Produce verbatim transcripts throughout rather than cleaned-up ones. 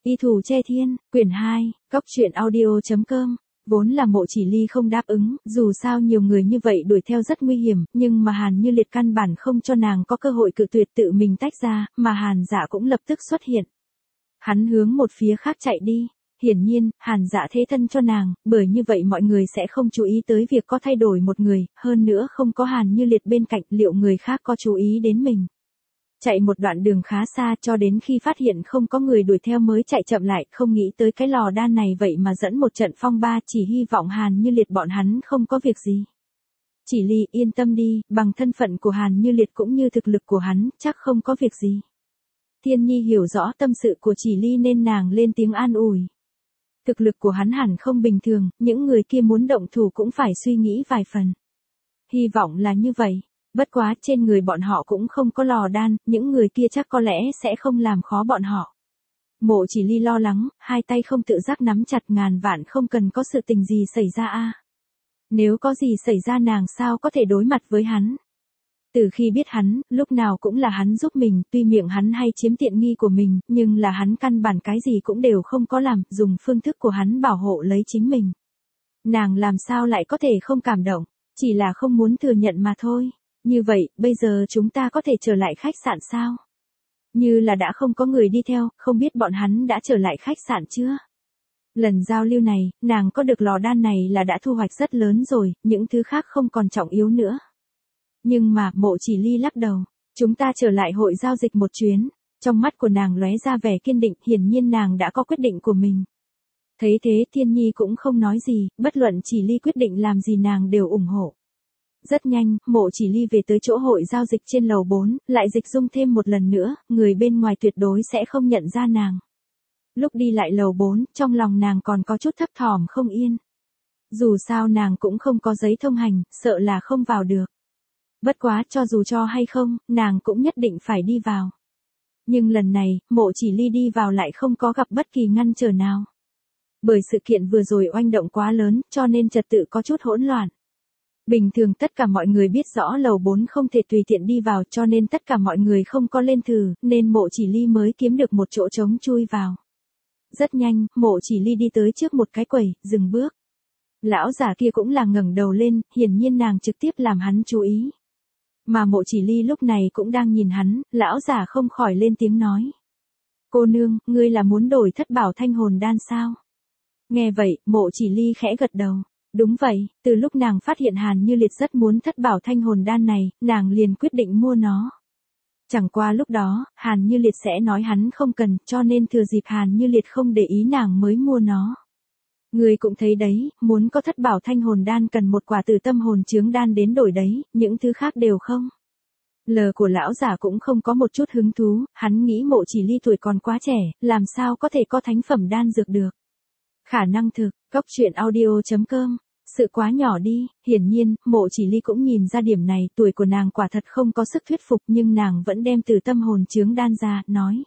Y Thù Che Thiên, quyển hai, Cóc Truyện Audio chấm com. Vốn là Mộ Chỉ Ly không đáp ứng, dù sao nhiều người như vậy đuổi theo rất nguy hiểm, nhưng mà Hàn Như Liệt căn bản không cho nàng có cơ hội cự tuyệt, tự mình tách ra, mà Hàn Dạ cũng lập tức xuất hiện. Hắn hướng một phía khác chạy đi. Hiển nhiên, Hàn Dạ thế thân cho nàng, bởi như vậy mọi người sẽ không chú ý tới việc có thay đổi một người, hơn nữa không có Hàn Như Liệt bên cạnh, liệu người khác có chú ý đến mình. Chạy một đoạn đường khá xa cho đến khi phát hiện không có người đuổi theo mới chạy chậm lại, không nghĩ tới cái lò đan này vậy mà dẫn một trận phong ba, chỉ hy vọng Hàn Như Liệt bọn hắn không có việc gì. Chỉ Ly yên tâm đi, bằng thân phận của Hàn Như Liệt cũng như thực lực của hắn, chắc không có việc gì. Thiên Nhi hiểu rõ tâm sự của Chỉ Ly nên nàng lên tiếng an ủi. Thực lực của hắn hẳn không bình thường, những người kia muốn động thủ cũng phải suy nghĩ vài phần. Hy vọng là như vậy. Bất quá trên người bọn họ cũng không có lò đan, những người kia chắc có lẽ sẽ không làm khó bọn họ. Mộ Chỉ Ly lo lắng, hai tay không tự giác nắm chặt, ngàn vạn không cần có sự tình gì xảy ra a. Nếu có gì xảy ra nàng sao có thể đối mặt với hắn. Từ khi biết hắn, lúc nào cũng là hắn giúp mình, tuy miệng hắn hay chiếm tiện nghi của mình, nhưng là hắn căn bản cái gì cũng đều không có làm, dùng phương thức của hắn bảo hộ lấy chính mình. Nàng làm sao lại có thể không cảm động, chỉ là không muốn thừa nhận mà thôi. Như vậy, bây giờ chúng ta có thể trở lại khách sạn sao? Như là đã không có người đi theo, không biết bọn hắn đã trở lại khách sạn chưa? Lần giao lưu này, nàng có được lò đan này là đã thu hoạch rất lớn rồi, những thứ khác không còn trọng yếu nữa. Nhưng mà, Mộ Chỉ Ly lắc đầu, chúng ta trở lại hội giao dịch một chuyến. Trong mắt của nàng lóe ra vẻ kiên định, hiển nhiên nàng đã có quyết định của mình. Thấy thế Thiên Nhi cũng không nói gì, bất luận Chỉ Ly quyết định làm gì nàng đều ủng hộ. Rất nhanh, Mộ Chỉ Ly về tới chỗ hội giao dịch trên lầu bốn, lại dịch dung thêm một lần nữa, người bên ngoài tuyệt đối sẽ không nhận ra nàng. Lúc đi lại lầu bốn, trong lòng nàng còn có chút thấp thỏm không yên. Dù sao nàng cũng không có giấy thông hành, sợ là không vào được. Bất quá cho dù cho hay không, nàng cũng nhất định phải đi vào. Nhưng lần này, Mộ Chỉ Ly đi vào lại không có gặp bất kỳ ngăn trở nào. Bởi sự kiện vừa rồi oanh động quá lớn, cho nên trật tự có chút hỗn loạn. Bình thường tất cả mọi người biết rõ lầu bốn không thể tùy tiện đi vào, cho nên tất cả mọi người không có lên thử, nên Mộ Chỉ Ly mới kiếm được một chỗ trống chui vào. Rất nhanh, Mộ Chỉ Ly đi tới trước một cái quầy, dừng bước. Lão già kia cũng là ngẩng đầu lên, hiển nhiên nàng trực tiếp làm hắn chú ý. Mà Mộ Chỉ Ly lúc này cũng đang nhìn hắn, lão già không khỏi lên tiếng nói. Cô nương, ngươi là muốn đổi thất bảo thanh hồn đan sao? Nghe vậy, Mộ Chỉ Ly khẽ gật đầu. Đúng vậy, từ lúc nàng phát hiện Hàn Như Liệt rất muốn thất bảo thanh hồn đan này, nàng liền quyết định mua nó. Chẳng qua lúc đó, Hàn Như Liệt sẽ nói hắn không cần, cho nên thừa dịp Hàn Như Liệt không để ý nàng mới mua nó. Người cũng thấy đấy, muốn có thất bảo thanh hồn đan cần một quả từ tâm hồn chướng đan đến đổi đấy, những thứ khác đều không. Lờ của lão giả cũng không có một chút hứng thú, hắn nghĩ Mộ Chỉ Ly tuổi còn quá trẻ, làm sao có thể có thánh phẩm đan dược được. Khả năng thực, Cóc Truyện Audio chấm com. Sự quá nhỏ đi, hiển nhiên, Mộ Chỉ Ly cũng nhìn ra điểm này, tuổi của nàng quả thật không có sức thuyết phục nhưng nàng vẫn đem từ tâm hồn chướng đan ra, nói.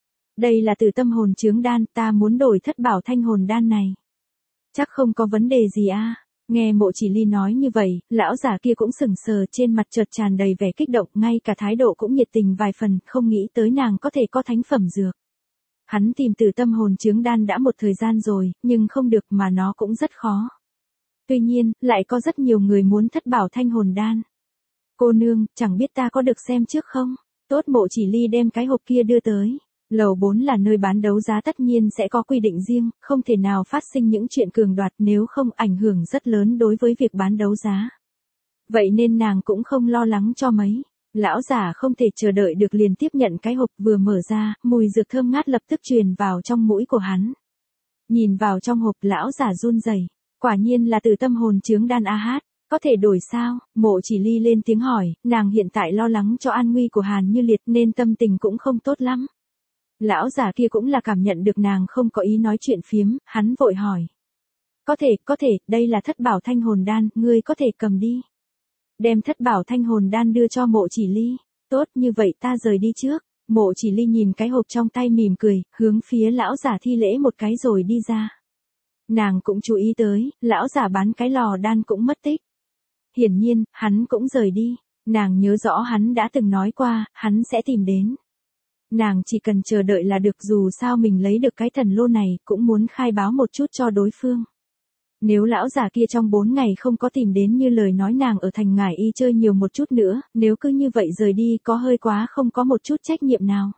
Đây là từ tâm hồn chướng đan, ta muốn đổi thất bảo thanh hồn đan này. Chắc không có vấn đề gì a. Nghe Mộ Chỉ Ly nói như vậy, lão giả kia cũng sững sờ, trên mặt chợt tràn đầy vẻ kích động, ngay cả thái độ cũng nhiệt tình vài phần, không nghĩ tới nàng có thể có thánh phẩm dược. Hắn tìm từ tâm hồn chướng đan đã một thời gian rồi, nhưng không được mà nó cũng rất khó. Tuy nhiên, lại có rất nhiều người muốn thất bảo thanh hồn đan. Cô nương, chẳng biết ta có được xem trước không? Tốt, Mộ Chỉ Ly đem cái hộp kia đưa tới. Lầu bốn là nơi bán đấu giá, tất nhiên sẽ có quy định riêng, không thể nào phát sinh những chuyện cường đoạt, nếu không ảnh hưởng rất lớn đối với việc bán đấu giá. Vậy nên nàng cũng không lo lắng cho mấy. Lão giả không thể chờ đợi được liền tiếp nhận cái hộp, vừa mở ra, mùi dược thơm ngát lập tức truyền vào trong mũi của hắn. Nhìn vào trong hộp, lão giả run rẩy. Quả nhiên là từ tâm hồn chướng đan a hát, có thể đổi sao? Mộ Chỉ Ly lên tiếng hỏi, nàng hiện tại lo lắng cho an nguy của Hàn Như Liệt nên tâm tình cũng không tốt lắm. Lão già kia cũng là cảm nhận được nàng không có ý nói chuyện phiếm, hắn vội hỏi. Có thể, có thể, đây là thất bảo thanh hồn đan, ngươi có thể cầm đi. Đem thất bảo thanh hồn đan đưa cho Mộ Chỉ Ly. Tốt, như vậy ta rời đi trước. Mộ Chỉ Ly nhìn cái hộp trong tay mỉm cười, hướng phía lão giả thi lễ một cái rồi đi ra. Nàng cũng chú ý tới, lão giả bán cái lò đan cũng mất tích. Hiển nhiên, hắn cũng rời đi. Nàng nhớ rõ hắn đã từng nói qua, hắn sẽ tìm đến. Nàng chỉ cần chờ đợi là được, dù sao mình lấy được cái thần lô này, cũng muốn khai báo một chút cho đối phương. Nếu lão già kia trong bốn ngày không có tìm đến như lời nói nàng ở thành Ngải Y chơi nhiều một chút nữa, nếu cứ như vậy rời đi có hơi quá không có một chút trách nhiệm nào.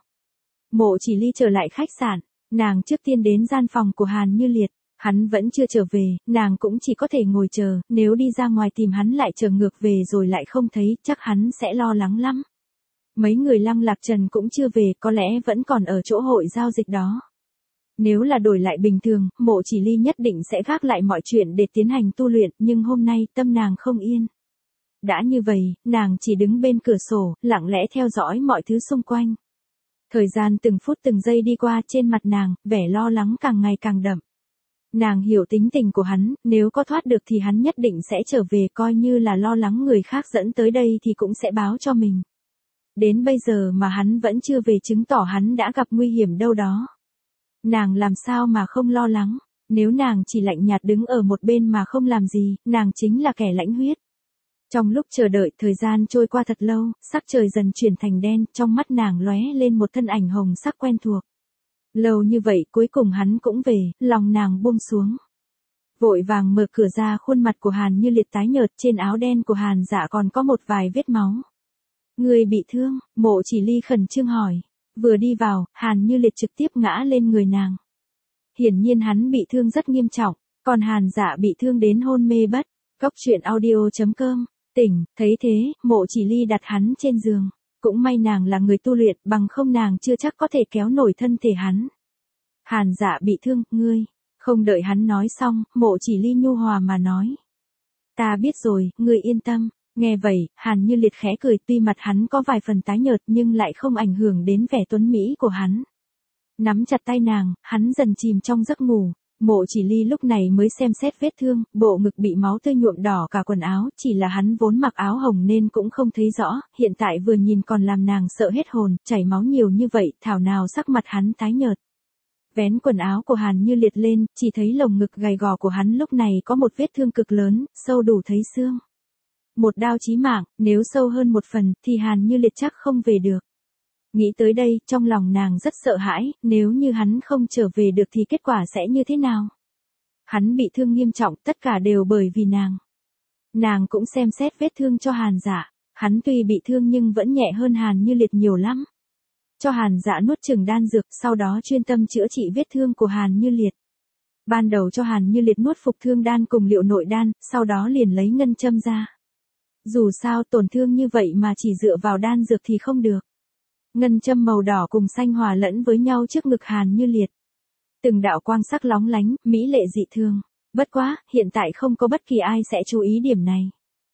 Mộ Chỉ Ly trở lại khách sạn, nàng trước tiên đến gian phòng của Hàn Như Liệt, hắn vẫn chưa trở về, nàng cũng chỉ có thể ngồi chờ, nếu đi ra ngoài tìm hắn lại trở ngược về rồi lại không thấy, chắc hắn sẽ lo lắng lắm. Mấy người Lăng Lạc Trần cũng chưa về, có lẽ vẫn còn ở chỗ hội giao dịch đó. Nếu là đổi lại bình thường, Mộ Chỉ Ly nhất định sẽ gác lại mọi chuyện để tiến hành tu luyện, nhưng hôm nay tâm nàng không yên. Đã như vậy, nàng chỉ đứng bên cửa sổ, lặng lẽ theo dõi mọi thứ xung quanh. Thời gian từng phút từng giây đi qua, trên mặt nàng, vẻ lo lắng càng ngày càng đậm. Nàng hiểu tính tình của hắn, nếu có thoát được thì hắn nhất định sẽ trở về, coi như là lo lắng người khác dẫn tới đây thì cũng sẽ báo cho mình. Đến bây giờ mà hắn vẫn chưa về, chứng tỏ hắn đã gặp nguy hiểm đâu đó. Nàng làm sao mà không lo lắng, nếu nàng chỉ lạnh nhạt đứng ở một bên mà không làm gì, nàng chính là kẻ lãnh huyết. Trong lúc chờ đợi, thời gian trôi qua thật lâu, sắc trời dần chuyển thành đen, trong mắt nàng lóe lên một thân ảnh hồng sắc quen thuộc. Lâu như vậy cuối cùng hắn cũng về, lòng nàng buông xuống. Vội vàng mở cửa ra, khuôn mặt của Hàn Như Liệt tái nhợt, trên áo đen của Hàn Dạ còn có một vài vết máu. Người bị thương? Mộ Chỉ Ly khẩn trương hỏi. Vừa đi vào, Hàn Như Liệt trực tiếp ngã lên người nàng. Hiển nhiên hắn bị thương rất nghiêm trọng, còn Hàn Dạ bị thương đến hôn mê bất. Cốc truyện audio chấm com. Tỉnh, thấy thế, Mộ Chỉ Ly đặt hắn trên giường. Cũng may nàng là người tu luyện, bằng không nàng chưa chắc có thể kéo nổi thân thể hắn. Hàn Dạ bị thương, ngươi. Không đợi hắn nói xong, Mộ Chỉ Ly nhu hòa mà nói. Ta biết rồi, ngươi yên tâm. Nghe vậy, Hàn Như Liệt khẽ cười, tuy mặt hắn có vài phần tái nhợt nhưng lại không ảnh hưởng đến vẻ tuấn mỹ của hắn. Nắm chặt tay nàng, hắn dần chìm trong giấc ngủ. Mộ Chỉ Ly lúc này mới xem xét vết thương, bộ ngực bị máu tươi nhuộm đỏ cả quần áo, chỉ là hắn vốn mặc áo hồng nên cũng không thấy rõ, hiện tại vừa nhìn còn làm nàng sợ hết hồn, chảy máu nhiều như vậy, thảo nào sắc mặt hắn tái nhợt. Vén quần áo của Hàn Như Liệt lên, chỉ thấy lồng ngực gầy gò của hắn lúc này có một vết thương cực lớn, sâu đủ thấy xương. Một đao chí mạng, nếu sâu hơn một phần, thì Hàn Như Liệt chắc không về được. Nghĩ tới đây, trong lòng nàng rất sợ hãi, nếu như hắn không trở về được thì kết quả sẽ như thế nào? Hắn bị thương nghiêm trọng, tất cả đều bởi vì nàng. Nàng cũng xem xét vết thương cho Hàn Dạ, hắn tuy bị thương nhưng vẫn nhẹ hơn Hàn Như Liệt nhiều lắm. Cho Hàn Dạ nuốt chừng đan dược, sau đó chuyên tâm chữa trị vết thương của Hàn Như Liệt. Ban đầu cho Hàn Như Liệt nuốt phục thương đan cùng liệu nội đan, sau đó liền lấy ngân châm ra. Dù sao tổn thương như vậy mà chỉ dựa vào đan dược thì không được. Ngân châm màu đỏ cùng xanh hòa lẫn với nhau trước ngực Hàn Như Liệt. Từng đạo quang sắc lóng lánh, mỹ lệ dị thường. Bất quá, hiện tại không có bất kỳ ai sẽ chú ý điểm này.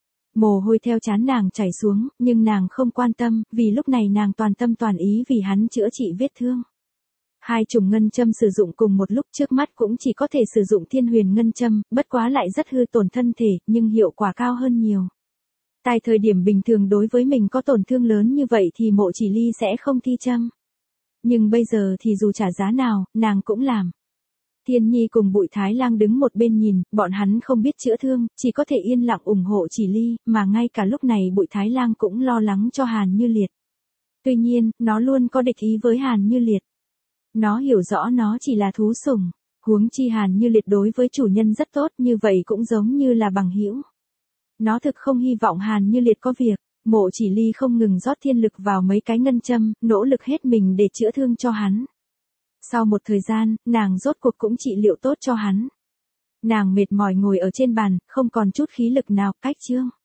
Mồ hôi theo trán nàng chảy xuống, nhưng nàng không quan tâm, vì lúc này nàng toàn tâm toàn ý vì hắn chữa trị vết thương. Hai chủng ngân châm sử dụng cùng một lúc, trước mắt cũng chỉ có thể sử dụng thiên huyền ngân châm, bất quá lại rất hư tổn thân thể, nhưng hiệu quả cao hơn nhiều. Tại thời điểm bình thường đối với mình có tổn thương lớn như vậy thì Mộ Chỉ Ly sẽ không thi châm. Nhưng bây giờ thì dù trả giá nào, nàng cũng làm. Thiên Nhi cùng Bụi Thái Lang đứng một bên nhìn, bọn hắn không biết chữa thương, chỉ có thể yên lặng ủng hộ Chỉ Ly, mà ngay cả lúc này Bụi Thái Lang cũng lo lắng cho Hàn Như Liệt. Tuy nhiên, nó luôn có địch ý với Hàn Như Liệt. Nó hiểu rõ nó chỉ là thú sủng, huống chi Hàn Như Liệt đối với chủ nhân rất tốt, như vậy cũng giống như là bằng hữu. Nó thực không hy vọng Hàn Như Liệt có việc. Mộ Chỉ Ly không ngừng rót thiên lực vào mấy cái ngân châm, nỗ lực hết mình để chữa thương cho hắn. Sau một thời gian, nàng rốt cuộc cũng trị liệu tốt cho hắn. Nàng mệt mỏi ngồi ở trên bàn, không còn chút khí lực nào, cách chương.